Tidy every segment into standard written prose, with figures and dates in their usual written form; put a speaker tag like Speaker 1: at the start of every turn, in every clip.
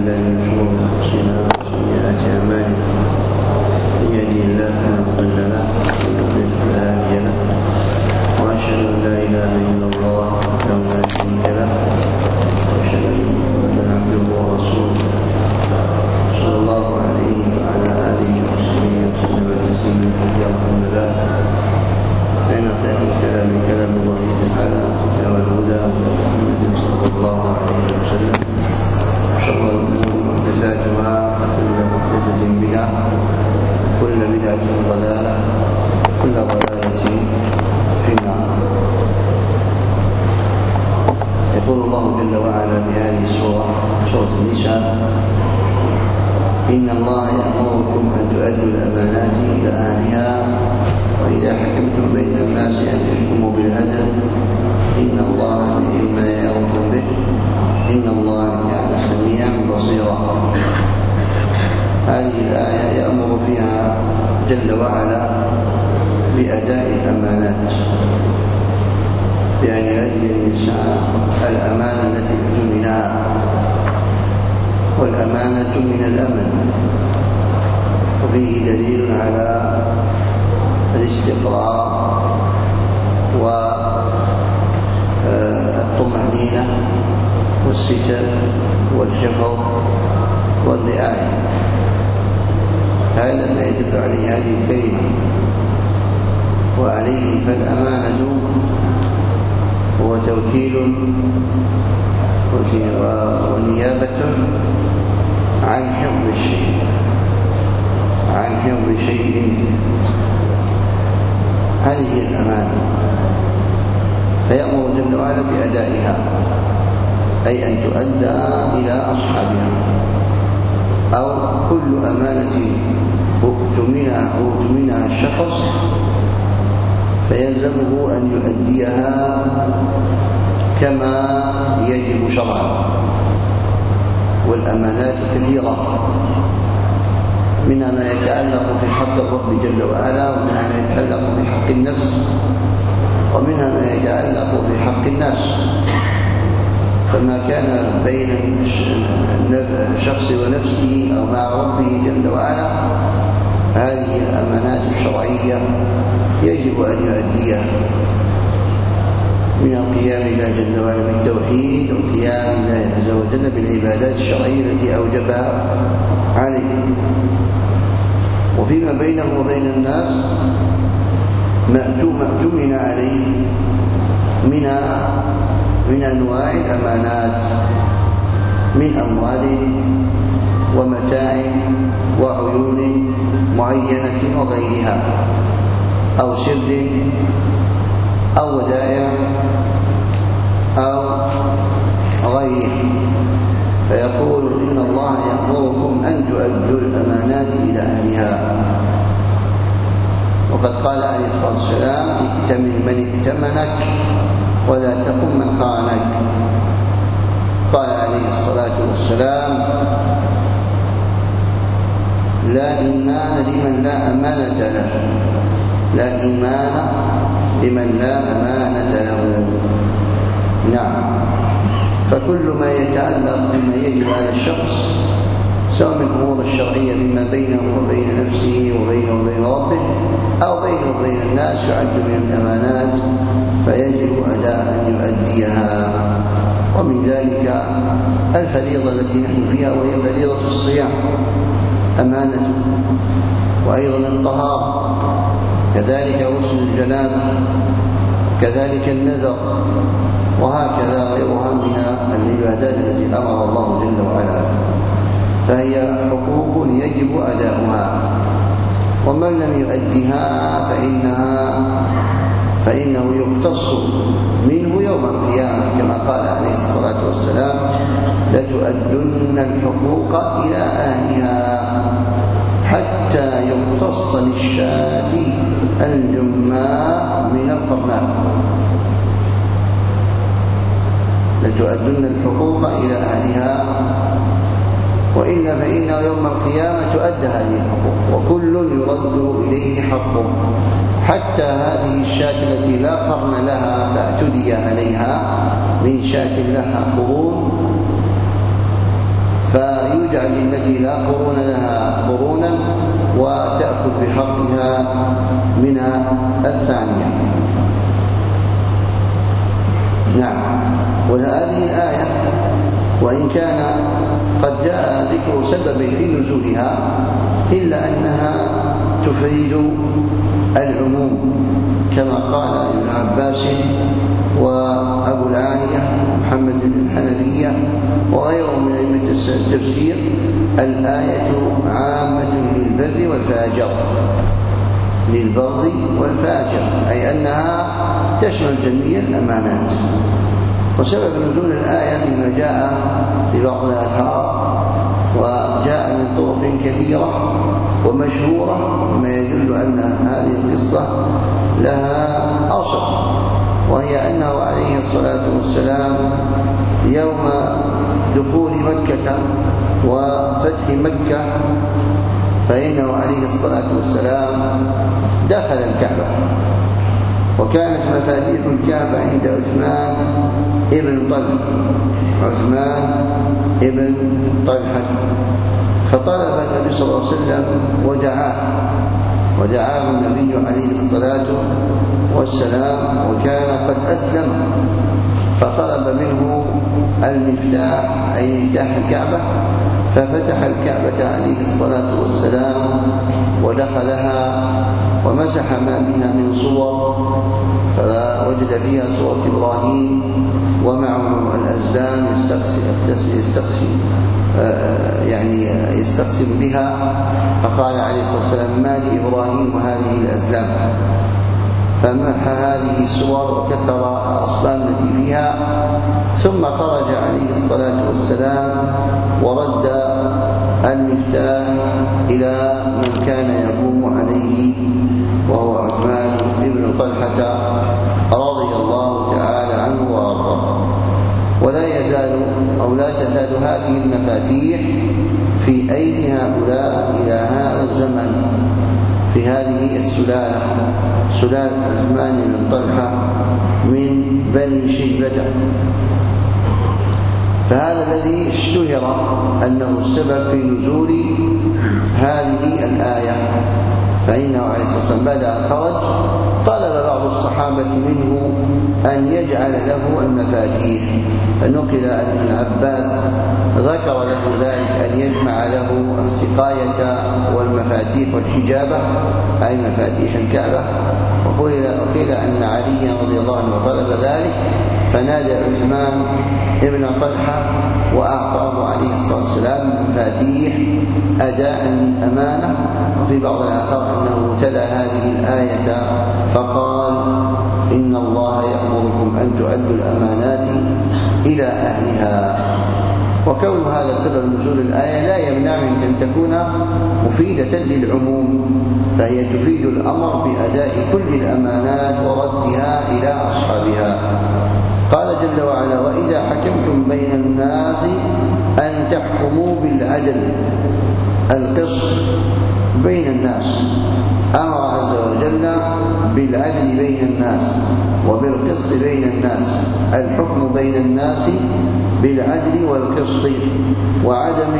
Speaker 1: بالله من شرور أنفسنا وسيئات أعمالنا، من يهده الله فلا مضل له ومن يضلل فلا هادي له، وأشهد أن لا إله إلا الله وحده لا شريك له، وأشهد أن محمدا عبده ورسوله صلى الله عليه وعلى آله وصحبه وسلم تسليما كثيرا. أما بعد، فإن خير الكلام كلام الله تعالى، وخير الهدى هدى محمد صلى الله عليه وسلم، وشر الأمور محدثاتها، وكل محدثة بدعة، وكل بدعة ضلالة، وكل ضلالة في النار. يقول الله جل وعلا في هذه السورة، سورة النساء: إن الله يأمركم أن تؤدوا الأمانات إلى أهلها وإذا حكمتم بين الناس أن تحكموا بالعدل إن الله نعم ما يأمركم به إن الله كان سميعا بصيرا. هذه الآية يأمر فيها جل وعلا بأداء الأمانات، بأن يؤدي الإنسان الأمانة التي اؤتمنها، والأمانة من الأمن، وفيه دليل على الاستقرار والطمأنينة والستر والحفظ والرعاية. هذا ما يدل عليه هذه الكلمة. وعليه فالأمانة هو توكيل ونيابة عن حفظ شيء، هذه الأمانة، فيأمر جل وعلا بأدائها، أي أن تؤدى إلى أصحابها، أو كل أمانة اؤتمنها الشخص فيلزمه أن يؤديها كما يجب شرعا. والأمانات كثيرة، منها ما يتعلق في حق الرب جل وعلا، ومنها ما يتعلق في حق النفس، ومنها ما يتعلق في حق الناس. فما كان بين الشخص ونفسه أو مع ربه جل وعلا، هذه الأمانات الشرعية يجب أن يؤديها، من القيام الله جل وعلا بالتوحيد، وقيام الله عز وجل بالعبادات الشرعية التي أوجبها عليه. وفيما بينه وبين الناس ما اؤتمن عليه من أنواع الأمانات، من أموال ومتاع وعيون معينة وغيرها، أو سر أو ودائع أو غيره. فيقول: إن الله يأمركم أن تؤدوا الأمانات إلى أهلها. وقد قال عليه الصلاة والسلام: ائتمن من ائتمنك ولا تخن من خانك. قال عليه الصلاة والسلام: لا إيمان لمن لا أمانة له، لا إيمان لمن لا أمانة له. نعم، فكل ما يتعلق بما يجب على الشخص، سواء من الأمور الشرعية فيما بينه وبين نفسه وبينه وبين ربه، أو بينه وبين الناس، يعد من الأمانات، فيجب أداء أن يؤديها. ومن ذلك الفريضة التي نحن فيها، وهي فريضة الصيام، أمانة. وأيضا الطهارة، كذلك غسل الجنابة، كذلك النذر، وهكذا غيرها من العبادات التي أمر الله جل وعلا. فهي حقوق يجب أداؤها، ومن لم يؤدها فإنه يقتص منه يوم القيامة، كما قال عليه الصلاة والسلام: لتؤدن الحقوق إلى أهلها حتى يقتص للشاة الجماء من القرناء. لتؤدن الحقوق إلى أهلها، وإلا فإن يوم القيامة تؤدى هذه الحقوق، وكل يرد إليه حقه، حتى هذه الشاة التي لا قرن لها فاعتدي عليها، من شاة لها قرون، تجعل التي لا قرون لها قرونا وتأخذ بحقها من الثانية. نعم. وهذه الآية وإن كان قد جاء ذكر سبب في نزولها إلا أنها تفيد العموم، كما قال ابن عباس وأبو العالية محمد بن الحنفية وغيرهم من أئمة التفسير: الآية عامة للبر والفاجر، للبر والفاجر، أي أنها تشمل جميع الأمانات. وسبب نزول الآية فيما جاء في بعض الآثار وجاء من طرق كثيرة ومشهورة، مما يدل أن هذه القصة لها أصل، وهي أنه عليه الصلاة والسلام يوم دخول مكة وفتح مكة فإنه عليه الصلاة والسلام دخل الكعبة، وكانت مفاتيح الكعبة عند عثمان ابن طلحة، عثمان ابن طلحة، فطلب النبي صلى الله عليه وسلم ودعاه النبي عليه الصلاة والسلام، وكان قد أسلم، فطلب منه المفتاح أي مفتاح الكعبة، ففتح الكعبة عليه الصلاة والسلام ودخلها ومسح ما بها من صور، فوجد فيها صورة إبراهيم ومعه الأزلام يستقسم بها، فقال عليه الصلاة والسلام: ما لإبراهيم وهذه الأزلام؟ فمحى هذه الصور وكسر الأصنام التي فيها، ثم خرج عليه الصلاة والسلام ورد المفتاح إلى من كان يقوم عليه وهو عثمان بن طلحة رضي الله تعالى عنه وأرضاه. ولا تزال هذه المفاتيح في أيدي هؤلاء إلى هذا الزمن، في هذه السلالة، سلالة عثمان بن طلحة من بني شيبة. فهذا الذي اشتهر أنه السبب في نزول هذه الآية، فإنه عليه الصلاة والسلام بعد أن خرج طلب بعض الصحابة منه أن يجعل له المفاتيح، فنقل أن العباس ذكر له ذلك، أن يجمع له السقاية والمفاتيح والحجابة أي مفاتيح الكعبة. وقيل أن علي رضي الله عنه طلب ذلك، فنادى عثمان ابن طلحة وأعطاه عليه الصلاة والسلام المفاتيح أداء للأمانة. وفي بعض الآثار أنه تلا هذه الآية فقال: إن الله يأمركم أن تؤدوا الأمانات إلى أهلها. وكون هذا سبب نزول الآية لا يمنع من أن تكون مفيدة للعموم، فهي تفيد الأمر بأداء كل الأمانات وردها إلى أصحابها. قال جل وعلا: وإذا حكمتم بين الناس أن تحكموا بالعدل، القسط بين الناس. أمر عز وجل بالعدل بين الناس وبالقسط بين الناس، الحكم بين الناس بالعدل والقسط وعدم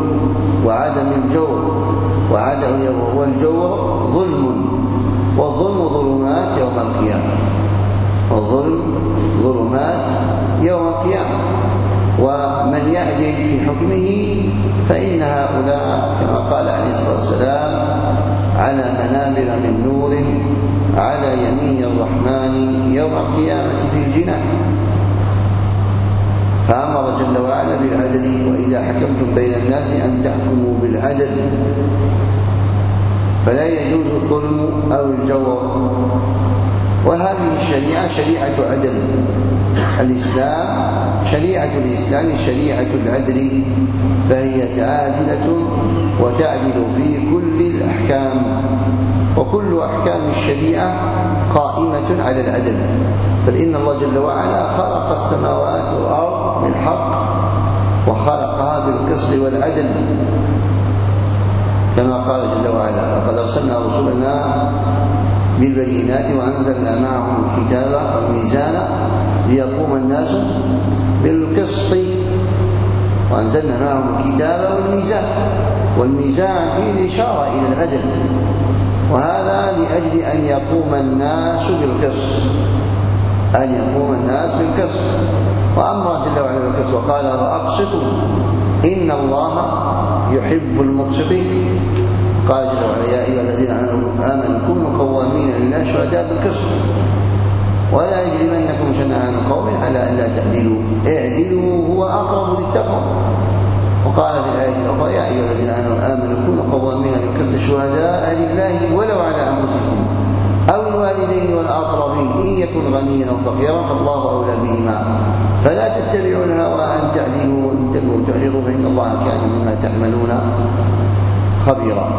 Speaker 1: الجور والجور ظلم، والظلم ظلمات يوم القيامة، والظلم ظلمات يوم القيامة. ومن يعدل في حكمه فإن هؤلاء كما قال عليه الصلاة والسلام: على منابر من نور على يمين الرحمن يوم القيامة في الجنان. فأمر جل وعلا بالعدل: وإذا حكمتم بين الناس أن تحكموا بالعدل، فلا يجوز الظلم أو الجور. وهذه الشريعة شريعة عدل، الإسلام شريعة الإسلام شريعة العدل، فهي عادلة وتعدل في كل الأحكام، وكل أحكام الشريعة قائمة على العدل. فإن الله جل وعلا خلق السماوات والأرض بالحق، وخلقها بالقسط والعدل، كما قال جل وعلا: لقد أرسلنا رسلنا بالبينات وأنزلنا معهم الكتاب والميزان ليقوم الناس بالقسط. وأنزلنا معهم الكتاب والميزان، والميزان فيه الإشارة إلى العدل، وهذا لأجل أن يقوم الناس بالقسط، أن يقوم الناس بالقسط. وأمر جل وعلا بالقسط وقال وأقسطوا إن الله يحب المقسطين. قال جل وعلا يا أيها الذين آمنوا كونوا قوامين لله شهداء بالقسط ولا يجرمنكم شنآن قوم على ألا تعدلوا اعدلوا هو أقرب للتقوى. وقال في الآية الأخرى يا أيها الذين آمنوا كونوا قوامين بالقسط شهداء لله ولو على أنفسكم أو الوالدين والأقربين إن يكن غنيا أو فقيرا فالله أولى بهما فلا تتبعوا الهوى أن تعدلوا إن تلووا تعرضوا فإن الله كان بما تعملون خبيرا.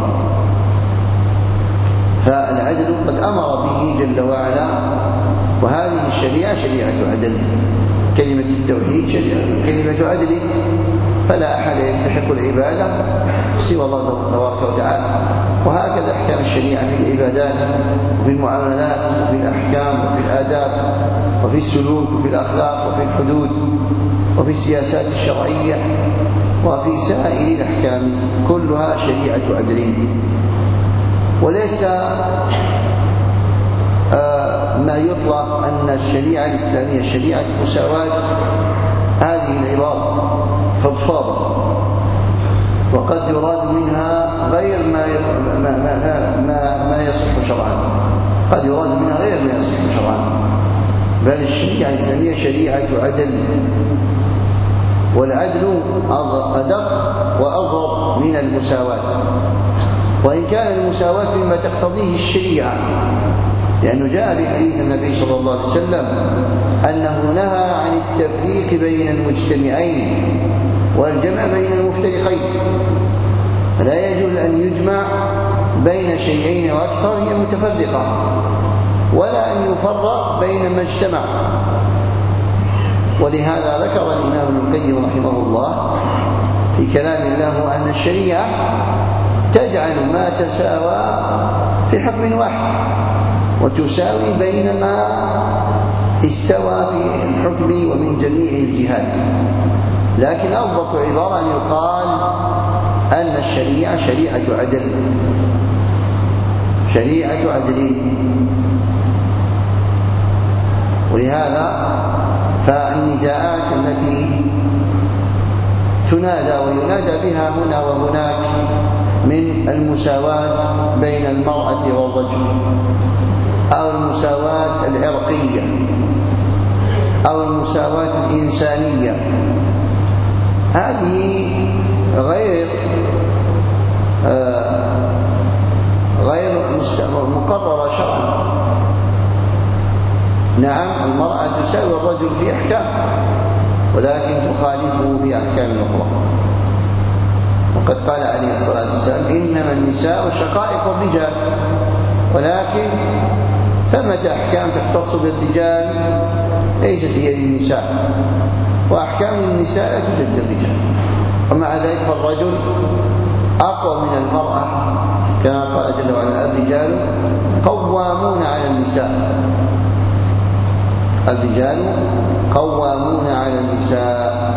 Speaker 1: فالعدل قد أمر به جل وعلا، وهذه الشريعة شريعة عدل. كلمة التوحيد كلمة عدل، فلا أحد يستحق العبادة سوى الله تبارك وتعالى. وهكذا أحكام الشريعة في العبادات وفي المعاملات وفي الأحكام وفي الآداب وفي السلوك وفي الأخلاق وفي الحدود وفي السياسات الشرعية وفي سائر الأحكام كلها شريعة عدل. وليس ما يطلق أن الشريعة الإسلامية شريعة مساواة، هذه العبارة فضفاضة وقد يراد منها غير ما يصح شرعا، قد يراد منها غير ما يصح شرعا، بل الشريعة الإسلامية شريعة عدل، والعدل أدق وأضبط من المساواة، وإن كان المساواة مما تقتضيه الشريعة، لأنه جاء في حديث النبي صلى الله عليه وسلم أنه نهى عن التفريق بين المجتمعين والجمع بين المفترقين، فلا يجوز أن يجمع بين شيئين وأكثر هي متفرقة، ولا أن يفرق بين ما اجتمع. ولهذا ذكر الإمام ابن القيم رحمه الله في كلام له أن الشريعة تجعل ما تساوى في حكم واحد وتساوي بين ما استوى في الحكم ومن جميع الجهات، لكن أضبط عبارة أن يقال أن الشريعة شريعة عدل، شريعة عدل. ولهذا فالنداءات التي تنادى وينادى بها هنا وهناك من المساواة بين المرأة والرجل أو المساواة العرقية أو المساواة الإنسانية، هذه غير مقررة شرعا. نعم المرأة تساوي الرجل في أحكام، ولكن تخالفه في أحكام أخرى. وقد قال عليه الصلاة والسلام إنما النساء شقائق الرجال، ولكن ثمة أحكام تختص بالرجال ليست هي للنساء، وأحكام النساء لا توجد للرجال، ومع ذلك فالرجل أقوى من المرأة، كما قال جل وعلا الرجال قوامون على النساء، الرجال قوامون على النساء.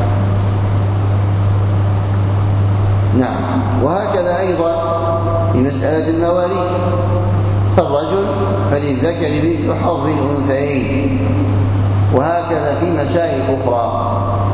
Speaker 1: نعم. وهكذا أيضا في مسألة المواريث، فالرجل فللذكر مثل حظ الأنثيين، وهكذا في مسائل أخرى.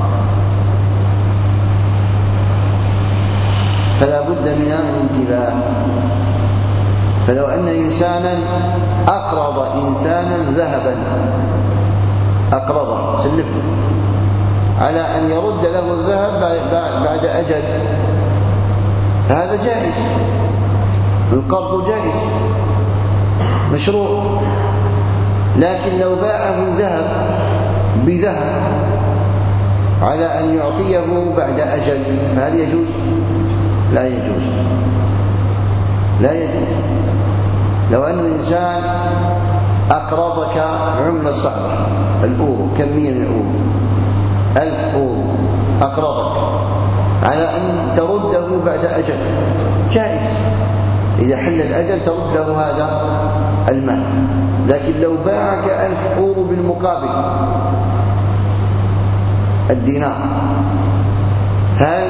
Speaker 1: فلا بد من الانتباه. فلو أن إنسانا أقرض إنسانا ذهبا، أقرضه سلفه على أن يرد له الذهب بعد أجل، فهذا جائز، القرض جائز مشروع. لكن لو باعه ذهب بذهب على أن يعطيه بعد أجل فهل يجوز؟ لا يجوز، لا يجوز. لو أن إنسان أقرضك عملة صعبة، الأورو، كمية من الأورو، 1000 أورو، أقرضك على أن ترده بعد أجل، جائز، إذا حل الأجل ترد له هذا المال. لكن لو باعك 1000 أورو بالمقابل الدينار هل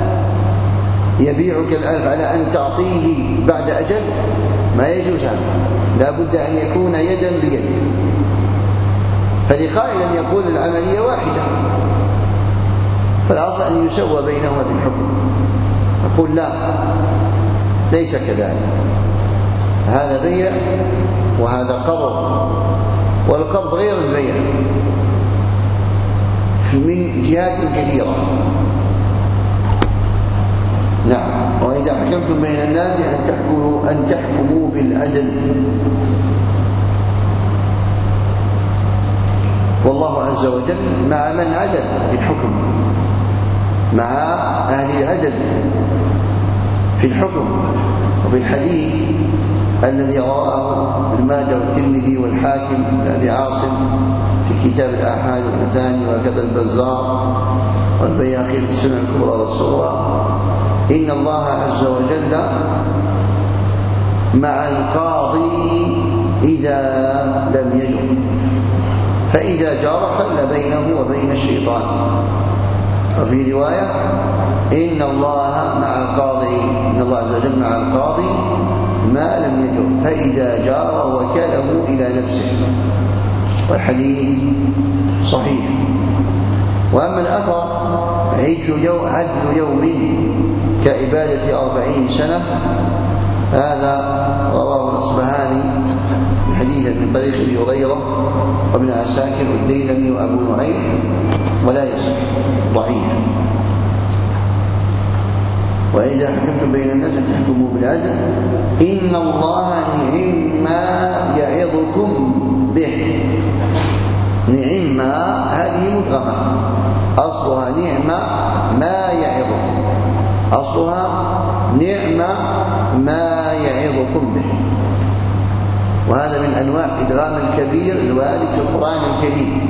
Speaker 1: يبيعك الألف على أن تعطيه بعد أجل؟ ما يجوز هذا، لا بد أن يكون يدا بيد. فلقائل أن يقول العملية واحدة، فالأصل أن يسوى بينهما في الحكم. نقول لا، ليس كذلك، هذا بيع وهذا قرض، والقرض غير البيع من جهات كثيرة. نعم. وإذا حكمتم بين الناس أن تحكموا بالعدل، والله عز وجل مع من عدل في الحكم، مع أهل العدل في الحكم. وفي الحديث الذي رواه ابن ماجه والترمذي والحاكم لأبي عاصم في كتاب الآحاد والمثاني، وكذا البزار والبيهقي في السنن الكبرى والصغرى، إن الله عز وجل مع القاضي إذا لم يجر، فإذا جار خل بينه وبين الشيطان. وفي رواية إن الله مع القاضي، إن الله عز وجل مع القاضي ما لم يجر، فإذا جار وكله إلى نفسه. والحديث صحيح. وأما الأثر عدل يوم كإبادة 40 سنة، هذا رواه الأصبهاني من حديث من طريق أبي هريرة وابن عساكر والديلمي وأبو نعيم، ولا يصح، ضعيف. وإذا حكمتم بين الناس أن تحكموا بالعدل، إن الله نعم ما يعظكم به. نعم هذه مدغمة، أصلها نعم ما يعظكم، أصلها نعم ما يعظكم به. وهذا من أنواع إدغام الكبير الوارد في القرآن الكريم،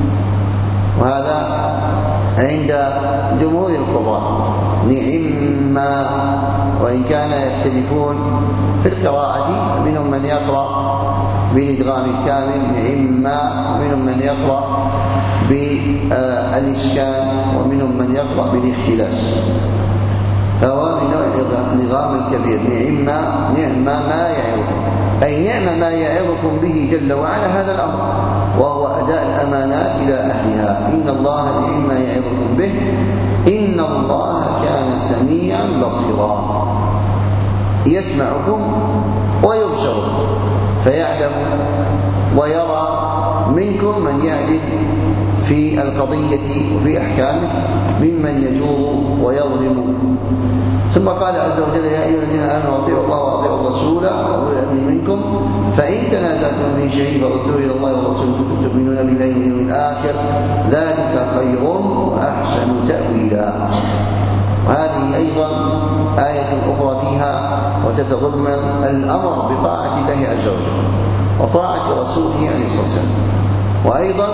Speaker 1: وهذا عند جمهور القراء. نعم، وإن كان يختلفون في القراءة، منهم من يقرأ بالإدغام الكامل نعم، ومنهم من يقرأ بالإسكان، ومنهم من يقرأ بالاختلاس. فهو من نوع الإدغام الكبير. نعم ما يعظكم، أي نعم ما يعظكم به جل وعلا هذا الأمر، وهو أداء الأمانات إلى أهلها. إن الله نعم ما يعظكم به، إن الله كان سميعا بصيرا، يسمعكم ويبصركم، فيعلم ويرى منكم من يعدل في القضية وفي أحكامه ممن يجور ويظلم. ثم قال عز وجل: يا أيها الذين آمنوا أطيعوا الله وأطيعوا الرسول وأولي الأمر منكم، فإن تنازعتم في شيء فردوه إلى الله والرسول إن كنتم تؤمنون بالله واليوم الآخر، ذلك خير وأحسن تأويلا. وهذه أيضا آية أخرى فيها وتتضمن الأمر بطاعة الله عز وجل وطاعة رسوله عليه الصلاة والسلام، وأيضا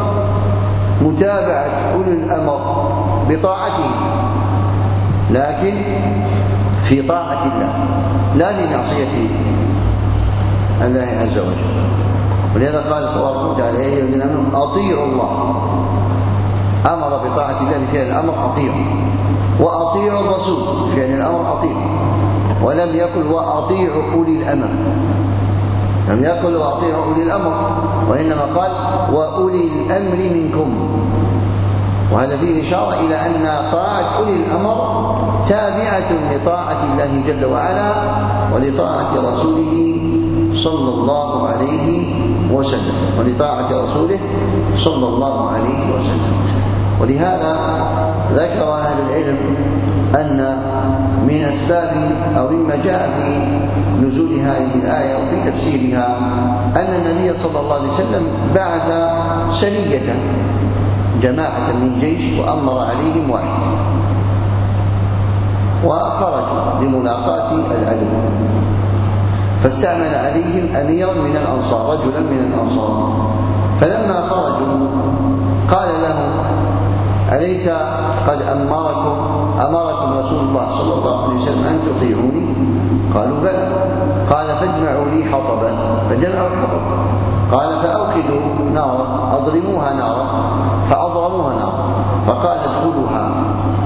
Speaker 1: متابعة أولي الأمر بطاعته، لكن في طاعة الله لا في معصية الله عز وجل. ولهذا قال تبارك وتعالى: يا أيها الذين آمنوا أطيعوا الله، أمر بطاعة الله بفعل الأمر أطيعوا، وأطيعوا الرسول بفعل الأمر أطيعوا، ولم يقل وأطيعوا أولي الأمر، لم يقل وأطيعوا أولي الأمر، وإنما قال وأولي الأمر منكم. وهذا فيه إشارة إلى أن طاعة أولي الأمر تابعة لطاعة الله جل وعلا ولطاعة رسوله صلى الله عليه وسلم، ولطاعة رسوله صلى الله عليه وسلم. ولهذا ذكر أهل العلم أن من أسباب أو مما جاء في نزول هذه الآية وفي تفسيرها أن النبي صلى الله عليه وسلم بعث سرية، جماعة من جيش، وأمر عليهم واحد، وخرجوا لملاقاة العدو، فاستعمل عليهم أميرا من الأنصار، رجلا من الأنصار. فلما خرجوا قال لهم: أليس قد أمركم رسول الله صلى الله عليه وسلم أن تطيعوني؟ قالوا: بلى. قال: فاجمعوا لي حطبا، فجمعوا الحطب. قال: فأوقدوا نارا، أضرموها نارا، فأضرموها نارا. فقال: ادخلوها،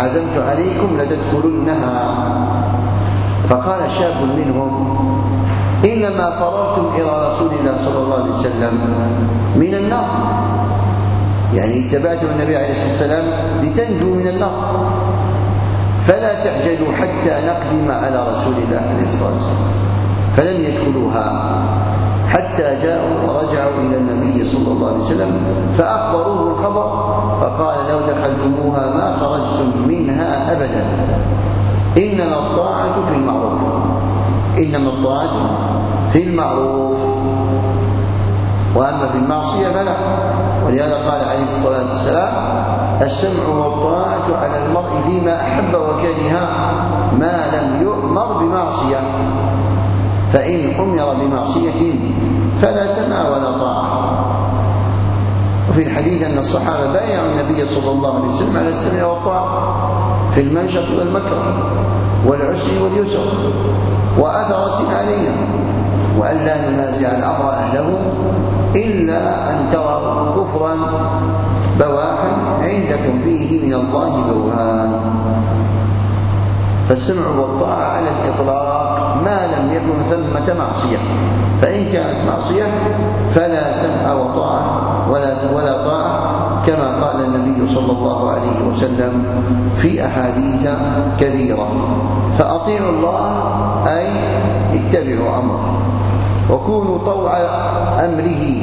Speaker 1: عزمت عليكم لتدخلنها. فقال شاب منهم: إنما فررتم إلى رسول الله صلى الله عليه وسلم من النار، يعني اتبعتم النبي عليه الصلاة والسلام لتنجوا من النار، فلا تعجلوا حتى نقدم على رسول الله عليه الصلاة والسلام. فلم يدخلوها حتى جاءوا ورجعوا إلى النبي صلى الله عليه وسلم فأخبروه الخبر، فقال: لو دخلتموها ما خرجتم منها أبدا، إنما الطاعة في المعروف، إنما الطاعة في المعروف، وأما في المعصية فلا. ولهذا قال عليه الصلاة والسلام: السمع والطاعة على المرء فيما أحب وكره ما لم يؤمر بمعصية، فإن أمر بمعصية فلا سمع ولا طاعة. وفي الحديث أن الصحابة بايعوا النبي صلى الله عليه وسلم على السمع والطاعة في المنشط والمكره والعسر واليسر وأثرة علينا، وأن لا ننازع الأمر أهله إلا أن تروا كفرا بواحا عندكم فيه من الله برهان. فالسمع والطاعة على الإطلاق ما لم يكن ثمة معصية، فإن كانت معصية فلا سمع وطاعة ولا طاعة، كما قال النبي صلى الله عليه وسلم في أحاديث كثيرة. فأطيعوا الله أي اتبعوا أمره وكونوا طوع أمره.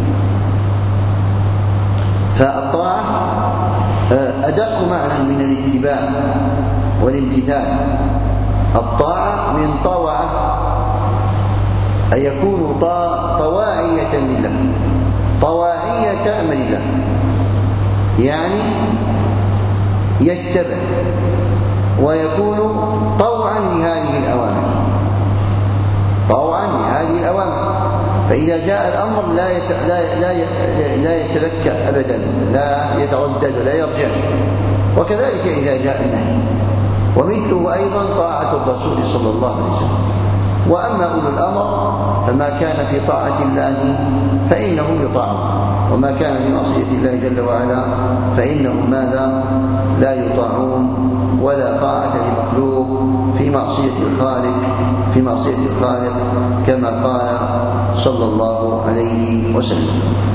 Speaker 1: فالطاعة أدق معنى من الاتباع والامتثال. الطاعة من طوعة، أن يكونوا طواعية لله، طواعية أمر الله، يعني يتبع ويكون طوعا لهذه الأوامر، طوعا لهذه الأوامر. فإذا جاء الأمر لا يتلكأ أبدا، لا يتردد ولا يرجع، وكذلك إذا جاء النهي. ومثله أيضا طاعة الرسول صلى الله عليه وسلم. وأما أولو الأمر فما كان في طاعة الله فإنهم يطاعون، وما كان في معصية الله جل وعلا فإنهم ماذا؟ لا يطاعون. ولا طاعة لمخلوق في معصية الخالق، في معصية الخالق كما قال صلى الله عليه وسلم.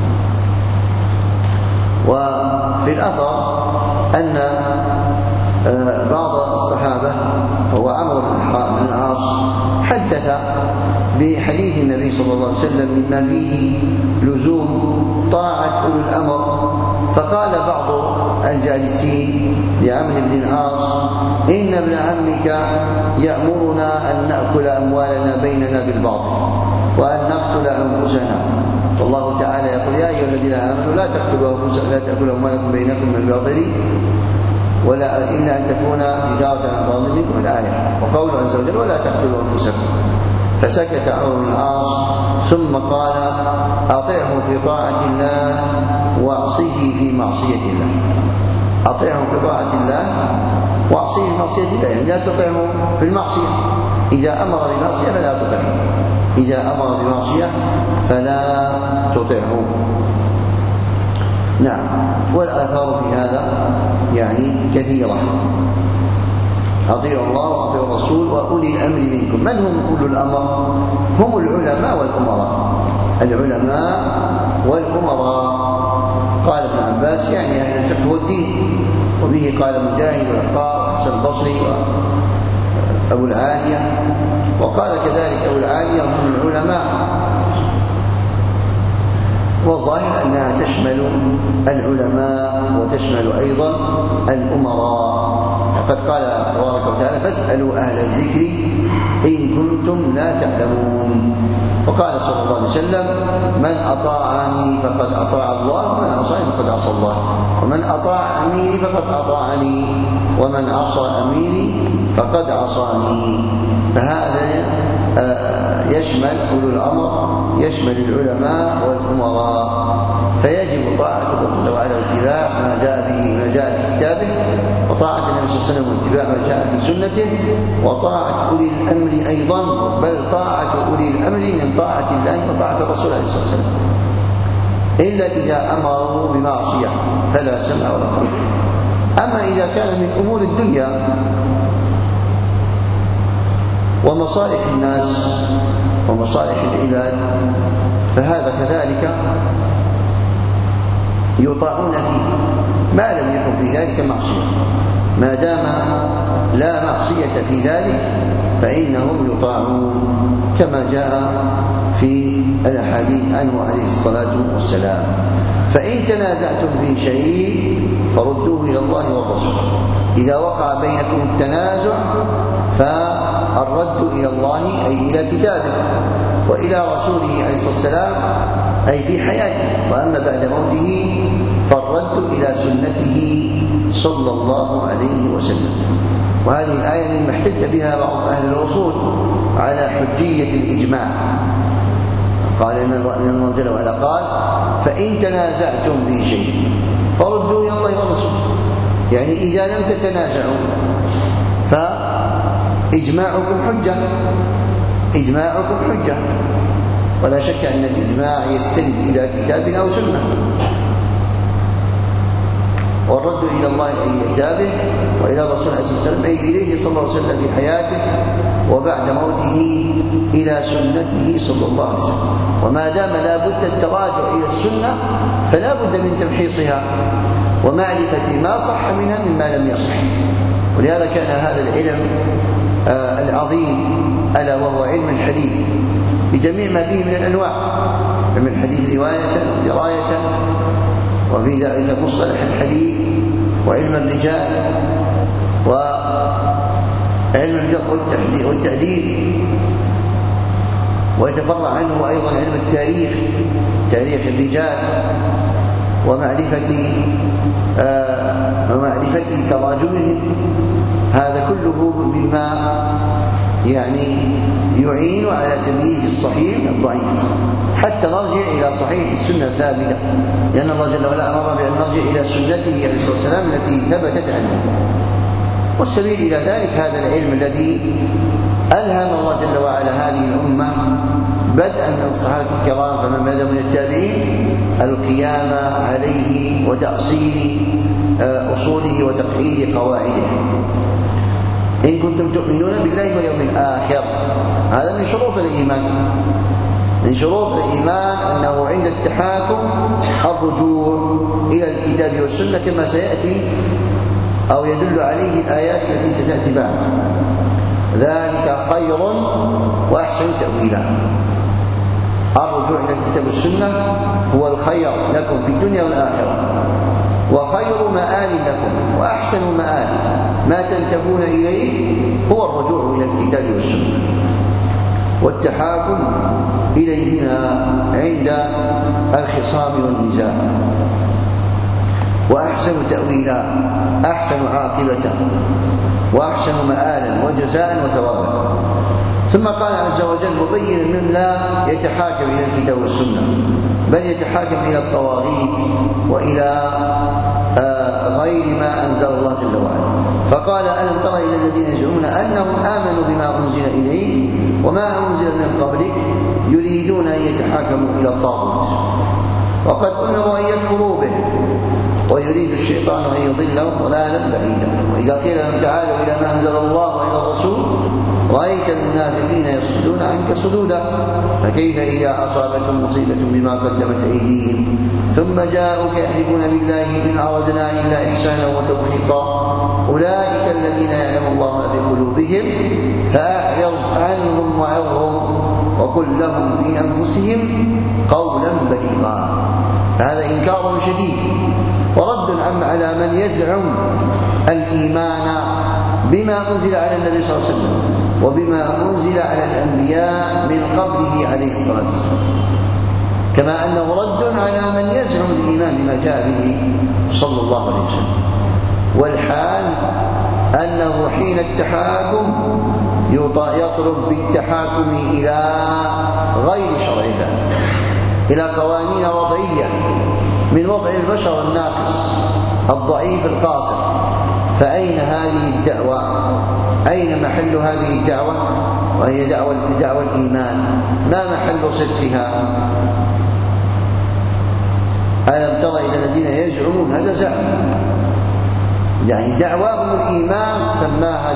Speaker 1: وفي الأثر أن بعض الصحابة وهو عمرو بن العاص حدث بحديث النبي صلى الله عليه وسلم مما فيه لزوم طاعة أولي الأمر، فقال بعض الجالسين لعمرو بن العاص: إن ابن عمك يأمرنا أن نأكل أموالنا بيننا بالباطل وأن نقتل أنفسنا، والله تعالى يقول: يا أيها الذين آمنوا لا تأكلوا أموالكم بينكم بالباطل ولا إلا أن تكون تجارة عن تراض منكم، الآية. وقوله عز وجل: ولا تقتلوا أنفسكم. فسكت عمرو بن العاص ثم قال: أطعه في طاعة الله واعصه في معصية الله. أطعه في طاعة الله واعصه في معصية الله، يعني لا تطعه في المعصية. إذا أمر بمعصية فلا تطعه، إذا أمر بمعصية فلا تطعه. نعم. والآثار في هذا يعني كثيرة. أطيعوا الله وأطيعوا الرسول وأولي الأمر منكم. من هم أولو الأمر؟ هم العلماء والأمراء، العلماء والأمراء. قال ابن عباس: يعني أهل الفقه والدين. وبه قال مجاهد والعطاء وحسن البصري وأبو العالية. وقال كذلك أبو العالية: هم العلماء. والظاهر أنها تشمل العلماء وتشمل أيضا الأمراء. فقد قال تبارك وتعالى: فاسألوا أهل الذكر إن كنتم لا تعلمون. وقال صلى الله عليه وسلم: من أطاعني فقد أطاع الله، ومن عصاني فقد عصى الله، ومن أطاع أميري فقد أطاعني، ومن عصى أميري فقد عصاني. فهذا يشمل أولو الأمر، يشمل العلماء والأمراء. فيجب طاعة الله جل وعلا واتباع ما جاء في كتابه، وطاعة النبي صلى الله عليه وسلم واتباع ما جاء في سنته، وطاعة أولي الأمر أيضا، بل طاعة أولي الأمر من طاعة الله وطاعة الرسول عليه الصلاة والسلام، إلا إذا أمروا بمعصية فلا سمع ولا طاعة. أما إذا كان من أمور الدنيا ومصالح الناس ومصالح العباد فهذا كذلك يطاعون فيه ما لم يكن في ذلك معصية. ما دام لا معصية في ذلك فإنهم يطاعون كما جاء في الأحاديث عنه عليه الصلاة والسلام. فإن تنازعتم في شيء فردوه إلى الله والرسول. إذا وقع بينكم التنازع فالرد إلى الله أي إلى كتابه وإلى رسوله عليه الصلاة والسلام أي في حياته، وأما بعد موته فالرد إلى سنته صلى الله عليه وسلم. وهذه الآية مما احتج بها بعض أهل الأصول على حجية الإجماع. قال إن الله جل وعلا قال فإن تنازعتم في شيء فردوا إلى الله والرسول، يعني إذا لم تتنازعوا فإجماعكم حجة، إجماعكم حجة، ولا شك أن الإجماع يستند إلى كتاب أو سنة، والرد إلى الله أي إلى كتابه وإلى رسول الله صلى الله عليه وسلم أي إليه صلى الله عليه وسلم في حياته وبعد موته إلى سنته صلى الله عليه وسلم. وما دام لا بد التراجع إلى السنة فلا بد من تمحيصها ومعرفة ما صح منها مما لم يصح. ولهذا كان هذا العلم العظيم ألا وهو علم الحديث بجميع ما فيه من الأنواع، علم الحديث رواية ودراية، وفي ذلك مصطلح الحديث وعلم الرجال وعلم الجرح والتعديل، ويتفرع عنه أيضا علم التاريخ، تاريخ الرجال ومعرفة تراجمهم. هذا كله مما يعني يعين على تمييز الصحيح من الضعيف حتى نرجع إلى صحيح السنة الثابتة، لأن الله جل وعلا أمر بأن نرجع إلى سنته عليه الصلاة والسلام التي ثبتت عنه. والسبيل إلى ذلك هذا العلم الذي ألهم الله جل وعلا هذه الأمة بدءا من الصحابة الكرام فمن بعد من التابعين القيام عليه وتأصيل أصوله وتقعيد قواعده. إن كنتم تؤمنون بالله واليوم الآخر، هذا من شروط الإيمان. من شروط الإيمان أنه عند التحاكم الرجوع إلى الكتاب والسنة كما سيأتي أو يدل عليه الآيات التي ستأتي بعد. ذلك خير وأحسن تأويلا. الرجوع إلى الكتاب والسنة هو الخير لكم في الدنيا والآخرة، وخير مآل لكم وأحسن مآل ما تنتهون إليه هو الرجوع إلى الكتاب والسنة والتحاكم إليهما عند الخصام والنزاع. وأحسن تأويلا، أحسن عاقبة وأحسن مآلا وجزاء وثوابا. ثم قال عز وجل مبينا من لا يتحاكم إلى الكتاب والسنة بل يتحاكم إلى الطواغيت وإلى غير ما أنزل الله جل وعلا. فقال ألم تر إلى الذين يزعمون أنهم آمنوا بما أنزل إليه وما أنزل من قبلك يريدون أن يتحاكموا إلى الطاغوت وقد أمروا أن يكفروا به ويريد الشيطان أن يضلهم ضلالا بعيدا. وإذا قيل لهم تعالوا إلى ما أنزل الله وإلى الرسول رأيت المنافقين يصدون عنك صدودا فكيف إذا أصابتهم مصيبة بما قدمت أيديهم ثم جاءوك يحلفون بالله إن أردنا إلا إحسانا وتوفيقا أولئك الذين يعلم الله ما في قلوبهم فأعرض عنهم وعظهم وقل لهم في أنفسهم قولا بليغا. هذا إنكار شديد ورد على من يزعم الإيمان بما أنزل على النبي صلى الله عليه وسلم وبما أنزل على الأنبياء من قبله عليه الصلاة والسلام، كما أنه رد على من يزعم الإيمان بما جاء به صلى الله عليه وسلم. والحال أنه حين التحاكم يطلب بالتحاكم إلى غير شرع الله، إلى قوانين وضعية من وضع البشر الناقص الضعيف القاصر. فأين هذه الدعوة؟ أين محل هذه الدعوة؟ وهي دعوة الإيمان. ما محل صدقها؟ ألم تر إلى الذين يزعمون، هذا زعم، يعني دعواهم الإيمان سماها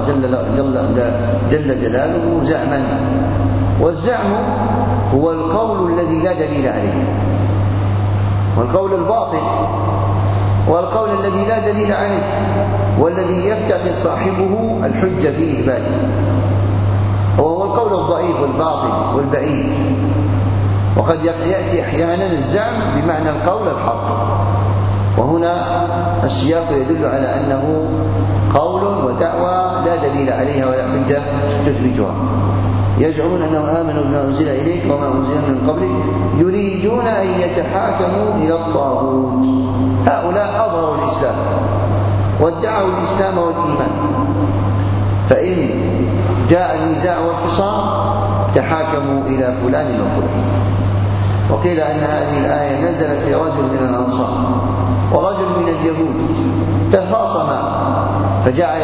Speaker 1: جل جلاله زعما. والزعم هو القول الذي لا دليل عليه، والقول الباطل والقول الذي لا دليل عليه، والذي يفتقر صاحبه الحجة في إثباته، وهو القول الضعيف والباطل والبعيد. وقد يأتي أحيانا الزعم بمعنى القول الحق، وهنا السياق يدل على أنه قول ودعوى لا دليل عليها ولا حجة تثبتها. يزعمون أنهم آمنوا بما أنزل إليك وما أنزل من قبلك يريدون أن يتحاكموا إلى الطاغوت. هؤلاء أظهروا الإسلام وادعوا الإسلام والإيمان، فإن جاء النزاع والخصام تحاكموا إلى فلان وفلان. وقيل أن هذه الآية نزلت في رجل من الأنصار ورجل من اليهود تخاصما، فجعل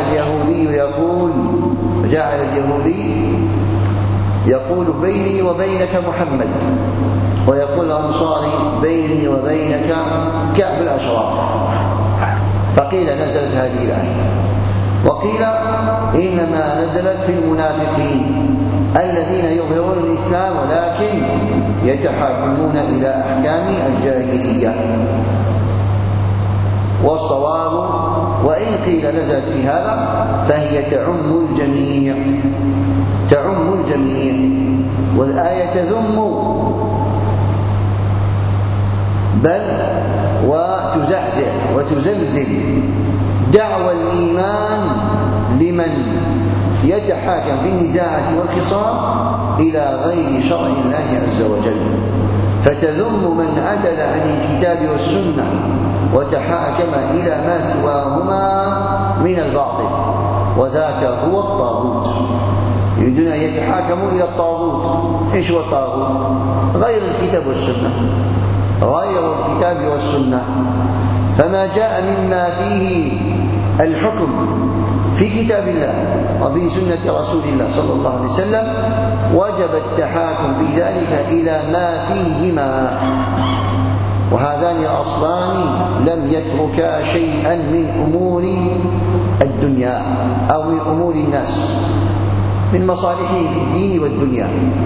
Speaker 1: اليهودي يقول بيني وبينك محمد، ويقول الأنصاري بيني وبينك كعب الأشراف. فقيل نزلت هذه الآية، وقيل إنما نزلت في المنافقين الذين يظهرون الإسلام ولكن يتحاكمون إلى أحكام الجاهلية. والصواب وإن قيل نزلت في هذا فهي تعم الجميع، والآية تذم بل وتزعزع وتزلزل دعوى الإيمان لمن يتحاكم في النزاعات والخصام إلى غير شرع الله عز وجل، فتذم من عدل عن الكتاب والسنة وتحاكم إلى ما سواهما من الباطل، وذاك هو الطاغوت. يريدون أن يتحاكموا إلى الطاغوت. إيش هو الطاغوت؟ غير الكتاب والسنة. فما جاء مما فيه الحكم في كتاب الله وفي سنة رسول الله صلى الله عليه وسلم وجب التحاكم في ذلك إلى ما فيهما، وهذان الأصلان لم يتركا شيئا من أمور الدنيا أو من أمور الناس، من مصالحهم في الدين والدنيا.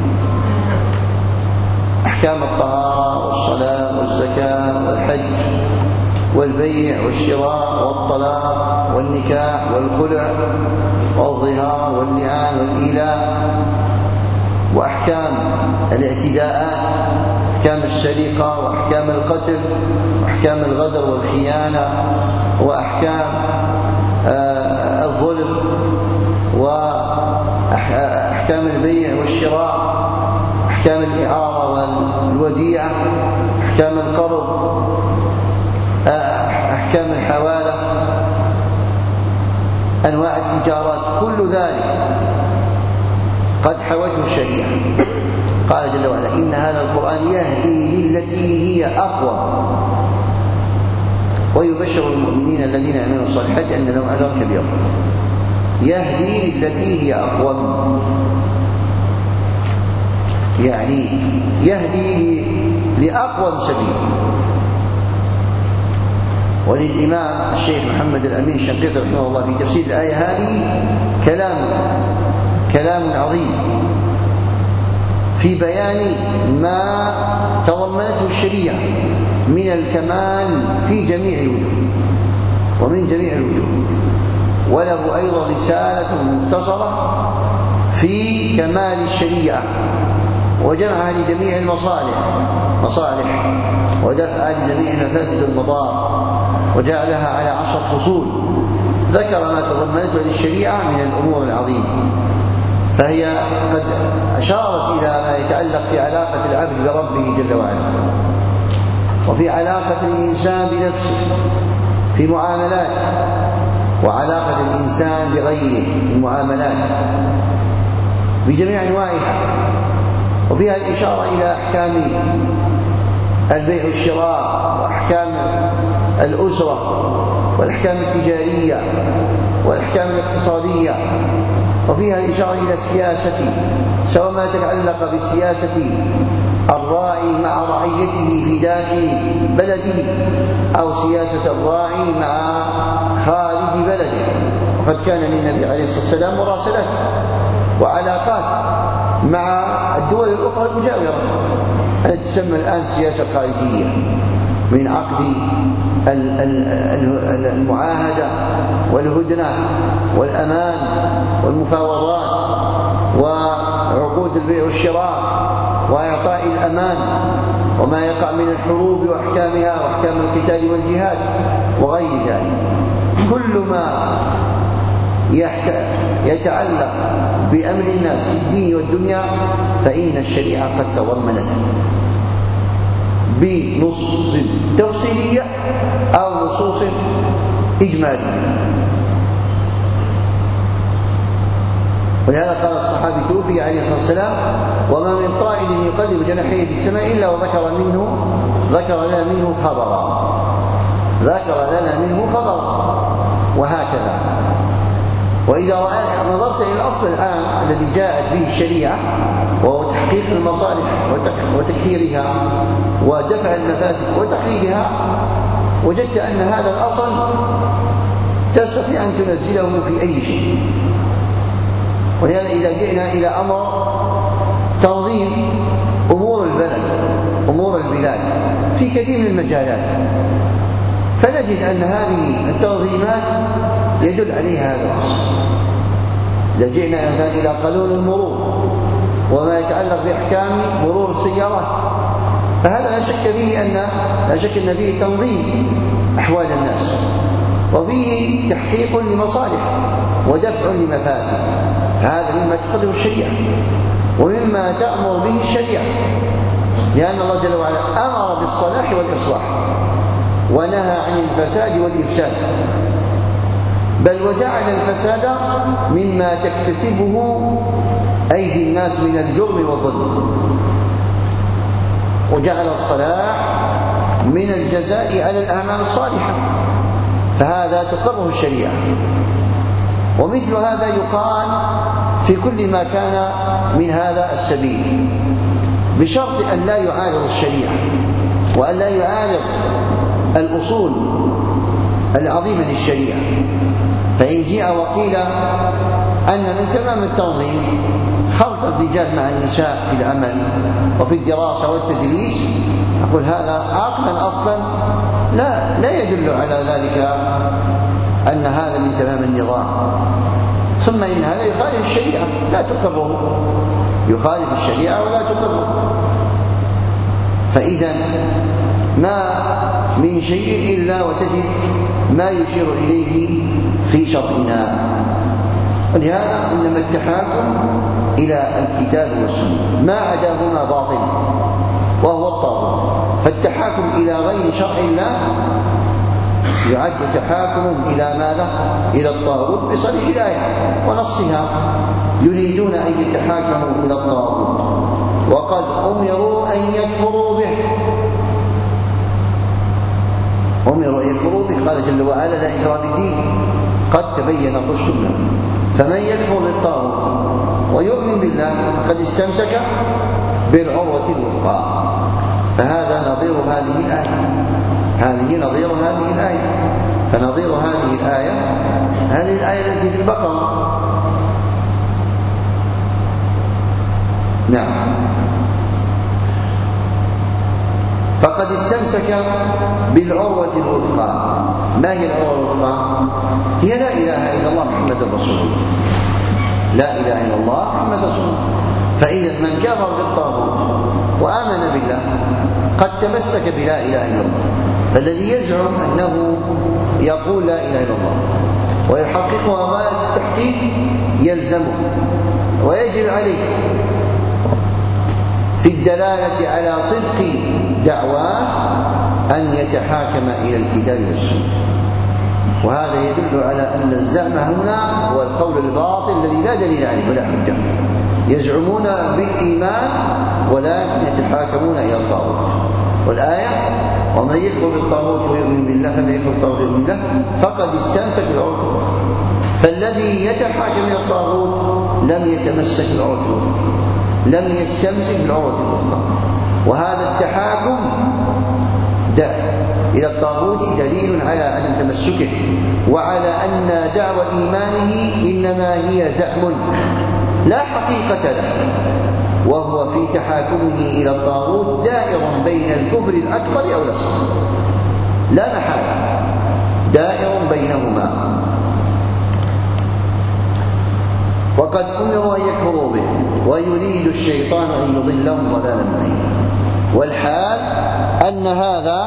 Speaker 1: أحكام الطهارة والصلاة والزكاة والحج والبيع والشراء والطلاق والنكاح والخلع والظهار واللعان والإيلاء، وأحكام الاعتداءات، أحكام السرقة وأحكام القتل وأحكام الغدر والخيانة وأحكام الظلم وأحكام البيع والشراء، أحكام الإعارة والوديعة، أحكام القرض، أحكام الحوالة، أنواع التجارات، كل ذلك قد حوته الشريعة. قال جل وعلا إن هذا القرآن يهدي للتي هي أقوى ويبشر المؤمنين الذين يعملون الصالحات أن لهم أجرا كبيرا. يهدي للتي هي أقوى، يعني يهدي لأقوم سبيل. وللإمام الشيخ محمد الأمين الشنقيطي رحمه الله في تفسير الآية هذه كلام عظيم في بيان ما تضمنته الشريعة من الكمال في جميع الوجوه ومن جميع الوجوه، وله أيضا رسالة مختصرة في كمال الشريعة وجمعها لجميع المصالح ودفعها لجميع المفاسد والمضار، وجعلها على 10 فصول ذكر ما تضمنته للشريعة من الأمور العظيمة. فهي قد أشارت إلى ما يتعلق في علاقة العبد بربه جل وعلا، وفي علاقة الإنسان بنفسه في معاملاته، وعلاقة الإنسان بغيره في المعاملات بجميع أنواعها، وفيها الإشارة إلى أحكام البيع والشراء وأحكام الأسرة والأحكام التجارية والأحكام الاقتصادية، وفيها الإشارة إلى السياسة سواء ما يتعلق بالسياسة الراعي مع رعيته في داخل بلده أو سياسة الراعي مع خارج وقد كان للنبي عليه الصلاة والسلام مراسلات وعلاقات مع الدول الأخرى المجاورة التي تسمى الآن سياسة خارجية، من عقد المعاهدة والهدنة والأمان والمفاوضات وعقود البيع والشراء وإعطاء الأمان وما يقع من الحروب وأحكامها وأحكام القتال والجهاد وغير ذلك. كل ما يتعلق بأمر الناس في الدين والدنيا فإن الشريعة قد تضمنته بنصوص تفصيلية أو نصوص إجمالية. ولهذا قال الصحابي توفي عليه الصلاة والسلام: وما من طائر يقلب جناحيه في السماء إلا وذكر لنا منه خبرا. وهكذا. وإذا نظرت إلى الأصل العام الذي جاءت به الشريعة وهو تحقيق المصالح وتكثيرها ودفع المفاسد وتقليدها، وجدت أن هذا الأصل تستطيع أن تنزله في أي شيء. ولهذا إذا جئنا إلى أمر تنظيم أمور البلاد في كثير من المجالات، فنجد أن هذه التنظيمات يدل عليها هذا الأصل. إذا جئنا مثلا إلى قانون المرور وما يتعلق بأحكام مرور السيارات، فهذا لا شك أن فيه تنظيم أحوال الناس، وفيه تحقيق لمصالح ودفع لمفاسد، فهذا مما تقرره الشريعة ومما تأمر به الشريعة، لأن الله جل وعلا أمر بالصلاح والإصلاح ونهى عن الفساد والإفساد، بل وجعل الفساد مما تكتسبه أيدي الناس من الجرم والظلم، وجعل الصلاح من الجزاء على الأعمال الصالحة، فهذا تقره الشريعة. ومثل هذا يقال في كل ما كان من هذا السبيل، بشرط أن لا يعارض الشريعة وأن لا يعارض الأصول العظيمة للشريعة. فإن جاء وقيل أن من تمام التنظيم خلط الرجال مع النساء في العمل وفي الدراسة والتدريس، أقول هذا عقلا أصلا لا يدل على ذلك أن هذا من تمام النظام، ثم إن هذا يخالف الشريعة لا تقره، يخالف الشريعة ولا تقره. فإذا ما من شيء إلا وتجد ما يشير إليه في شرعنا. ولهذا إنما التحاكم إلى الكتاب والسنة، ما عداهما باطل وهو الطاغوت. فالتحاكم إلى غير شرع الله يعد تحاكم إلى ماذا؟ إلى الطاغوت بصريح الآية ونصها: يريدون أن يتحاكموا إلى الطاغوت وقد أمروا أن يكفروا به. أمروا أن يكفروا به، قال جل وعلا: لا إكراه في الدين قد تبين الرشد من الغي. فمن يكفر بالطاغوت ويؤمن بالله فقد استمسك بالعروة الوثقى. فهذا نظير هذه الآية، نظير هذه الآية. فنظير هذه الآية التي في البقرة. نعم. فقد استمسك بالعروة الوثقى. ما هي العروة الوثقى؟ هي لا إله إلا الله محمد رسول الله. لا إله إلا الله محمد رسول الله. فإذا من كفر بالطاغوت وآمن بالله قد تمسك بلا إله إلا الله. فالذي يزعم أنه يقول لا إله إلا الله ويحققها غاية التحقيق يلزمه ويجب عليه في الدلالة على صدق دعواه أن يتحاكم إلى الكتاب والسنة. وهذا يدل على أن الزعم هنا هو القول الباطل الذي لا دليل عليه ولا حجة. يزعمون بالإيمان ولكن يتحاكمون إلى الطاغوت. والآية: ومن يكفر بالطاغوت ويؤمن بالله فمن يكفر بالطاغوت ويؤمن بالله فقد استمسك بالعروة الوثقى. فالذي يتحاكم إلى الطاغوت لم يتمسك بالعروة الوثقى، لم يستمسك بالعروة الوثقى. وهذا التحاكم إلى الطاغوت دليل على عدم تمسكه، وعلى أن دعوى إيمانه إنما هي زعم لا حقيقة له، وهو في تحاكمه إلى الطاغوت دائر بين الكفر الأكبر أو الأصغر، لا محالة دائر بينهما. وقد أمروا أن يكفروا به، ويريد الشيطان أن يضلهم ضلالا بعيدا. والحال أن هذا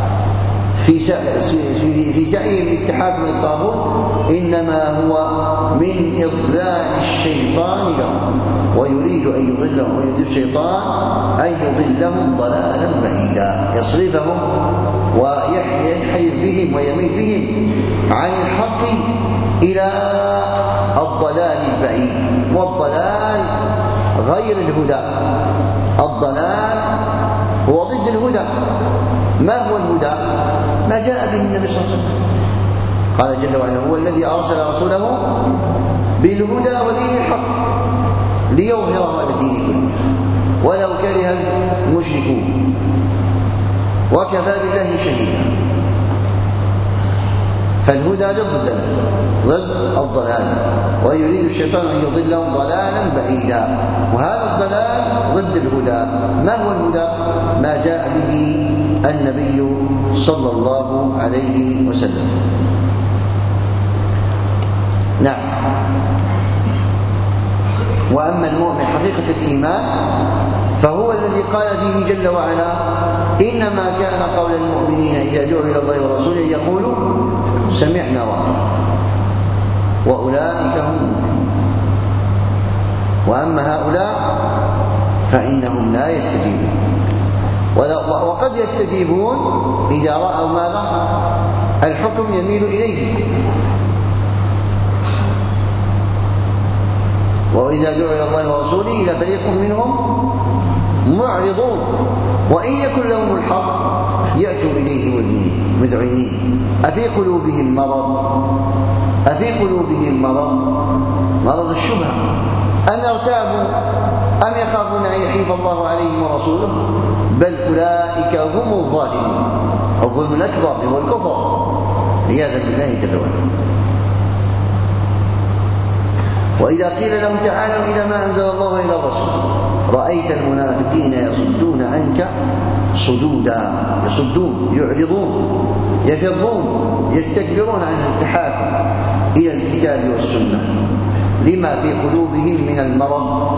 Speaker 1: في سعيهم للتحاكم للطاغوت إنما هو من إضلال الشيطان لهم، ويريد أن يضلهم، ويريد الشيطان أن يضلهم ضلالا بعيدا، يصرفهم ويحرف بهم ويميل بهم عن الحق إلى الضلال البعيد. والضلال غير الهدى، الضلال هو ضد الهدى. ما هو الهدى؟ ما جاء به النبي صلى الله عليه وسلم. قال جل وعلا: هو الذي أرسل رسوله بالهدى ودين الحق ليظهره على الدين كله ولو كره المشركون وكفى بالله شهيدا. فالهدى ضد الضلال، ويريد الشيطان أن يضلهم ضلالا بعيدا، وهذا الضلال ضد الهدى. ما هو الهدى؟ ما جاء به النبي صلى الله عليه وسلم. نعم. وأما المؤمن حقيقة الإيمان فهو الذي قال فيه جل وعلا: إنما كان قول المؤمنين إذا دعوا إلى الله ورسوله يقولوا سمعنا وأطعنا وأولئك هم المؤمنون. وأما هؤلاء فإنهم لا يستجيبون، وقد يستجيبون إذا رأوا ماذا؟ الحكم يميل إليه. وإذا دعوا إلى الله ورسوله لفريق منهم معرضون، وإن يكن لهم الحق يأتوا إليه مذعنين. أفي قلوبهم مرض الشبهة أم ارتابوا أم يخافون أن يحيف الله عليهم ورسوله بل أولئك هم الظالمون. الظلم الأكبر هو الكفر عياذا بالله جل وعلا. وإذا قيل لهم تعالوا إلى ما أنزل الله إلى الرسول رأيت المنافقين يصدون عنك صدودا، يصدون، يعرضون، يفرون، يستكبرون عن التحاكم إلى الكتاب والسنة لما في قلوبهم من المرض.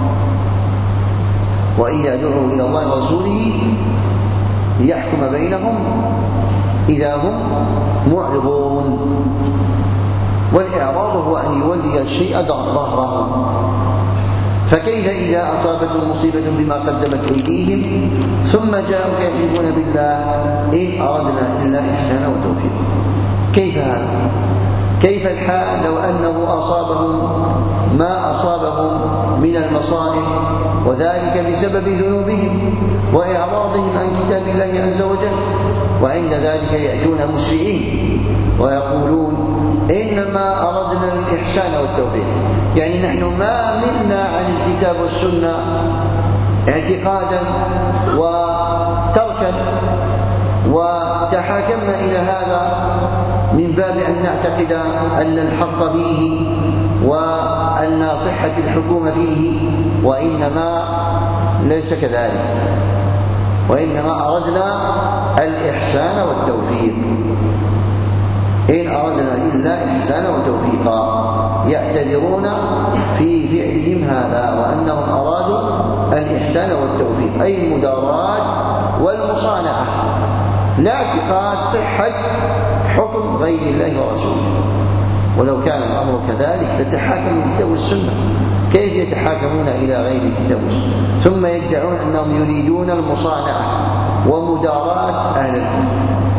Speaker 1: وإذا دعوا إلى الله ورسوله ليحكم بينهم إذا هم معرضون. والإعراض هو أن يولي الشيء ظهره. فكيف إذا أصابتهم مصيبة بما قدمت أيديهم ثم جاءوا يحلفون بالله إن أردنا إلا إحسانا وتوفيقا؟ كيف هذا؟ كيف الحال لو أنه أصابهم ما أصابهم من المصائب وذلك بسبب ذنوبهم وإعراضهم عن كتاب الله عز وجل، وعند ذلك يأتون مسرعين ويقولون إنما أردنا الإحسان والتوفيق، يعني نحن ما ملنا عن الكتاب والسنة اعتقادا وتركا، وتحاكمنا إلى هذا من باب أن نعتقد أن الحق فيه وأن صحة الحكومة فيه، وإنما ليس كذلك، وإنما أردنا الإحسان والتوفيق. إن أردنا إلا إحسانا وتوفيقا. يعتذرون في فعلهم هذا وأنهم أرادوا الإحسان والتوفيق، أي المداراة والمصانعة، لا اعتقاد صحة حكم غير الله ورسوله. ولو كان الأمر كذلك لتحاكموا الكتاب والسنة. كيف يتحاكمون إلى غير الكتاب والسنة ثم يدعون أنهم يريدون المصانعة ومداراة أهل الكفر؟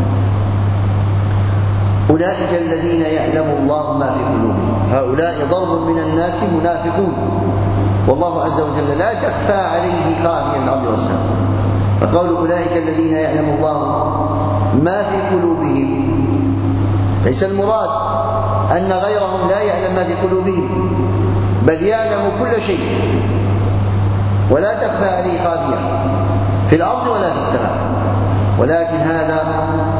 Speaker 1: أولئك الذين يعلم الله ما في قلوبهم. هؤلاء ضرب من الناس منافقون، والله عز وجل لا تخفى عليه خافية الأرض والسماء. فقول أولئك الذين يعلم الله ما في قلوبهم ليس المراد أن غيرهم لا يعلم ما في قلوبهم، بل يعلم كل شيء ولا تخفى عليه خافية في الأرض ولا في السماء، ولكن هذا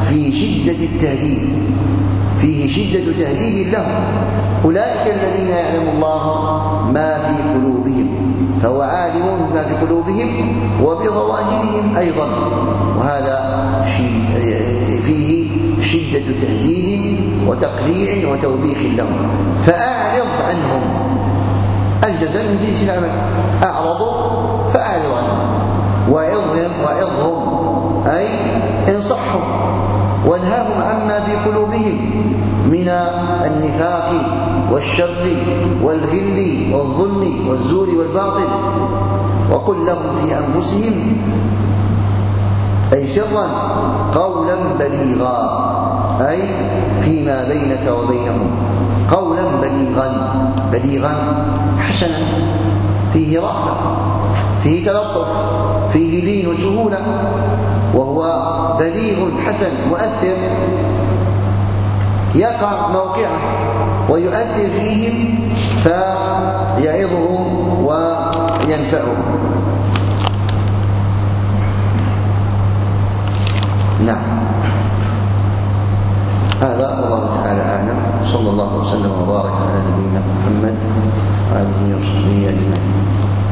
Speaker 1: في شدة التهديد، فيه شدة تهديد لهم. أولئك الذين يعلم الله ما في قلوبهم، فهو عالم بما في قلوبهم وبظواهرهم أيضا، وهذا فيه شدة تهديد وتقريع وتوبيخ لهم. فأعرض عنهم، الجزاء من جنس العمل، أعرضوا فأعرض عنهم، وعظهم أي انصحهم وانهاهم عما في قلوبهم من النفاق والشر والغل والظلم والزور والباطل، وقل لهم في أنفسهم أي سرا قولا بليغا، أي فيما بينك وبينهم قولا بليغا حسنا، فيه رأفة، فيه تلطف، فيه لين وسهولة، وهو بليغ حسن مؤثر يقع موقعه ويؤثر فيهم فيعظهم وينفعهم. نعم، هذا والله تعالى أعلم. صلى الله وسلم وبارك على نبينا محمد وآله وصحبه أجمعين.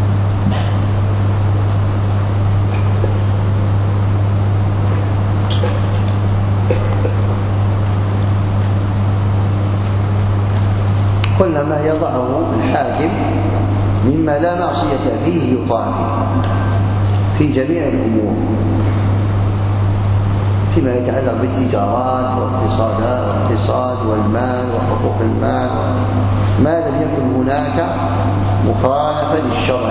Speaker 1: كل ما يضعه الحاكم مما لا معصية فيه يطاع في جميع الأمور، فيما يتعلق بالتجارات والاقتصاد والمال وحقوق المال، ما لم يكن هناك مخالفة للشرع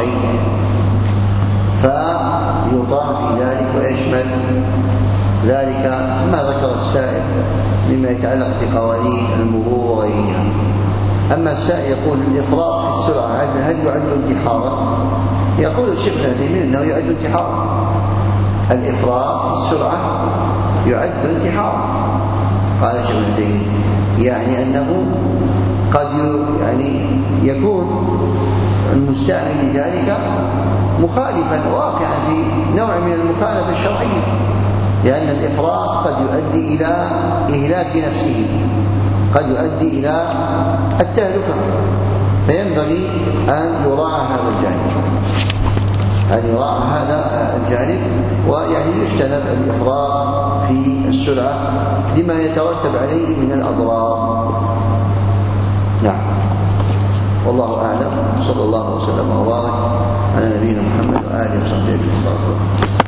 Speaker 1: فيطاع في ذلك، ويشمل ذلك ما ذكر السائل مما يتعلق بقوانين المرور وغيرها. أما السائل يقول الإفراط في السرعة هل يعد انتحارا؟ يقول الشيخ ابن عثيمين أنه يعد انتحارا، الإفراط في السرعة يعد انتحارا. قال الشيخ ابن عثيمين يعني أنه قد يكون المستعمل لذلك مخالفا واقعا في نوع من المخالفة الشرعية، لأن الإفراط قد يؤدي إلى إهلاك نفسه، قد يؤدي إلى التهلكة، فينبغي أن يراعى هذا الجانب، ويجتنب الإفراط في السرعة لما يترتب عليه من الأضرار. نعم، والله أعلم. صلى الله وسلم وبارك على نبينا محمد وآله وصحبه أجمعين.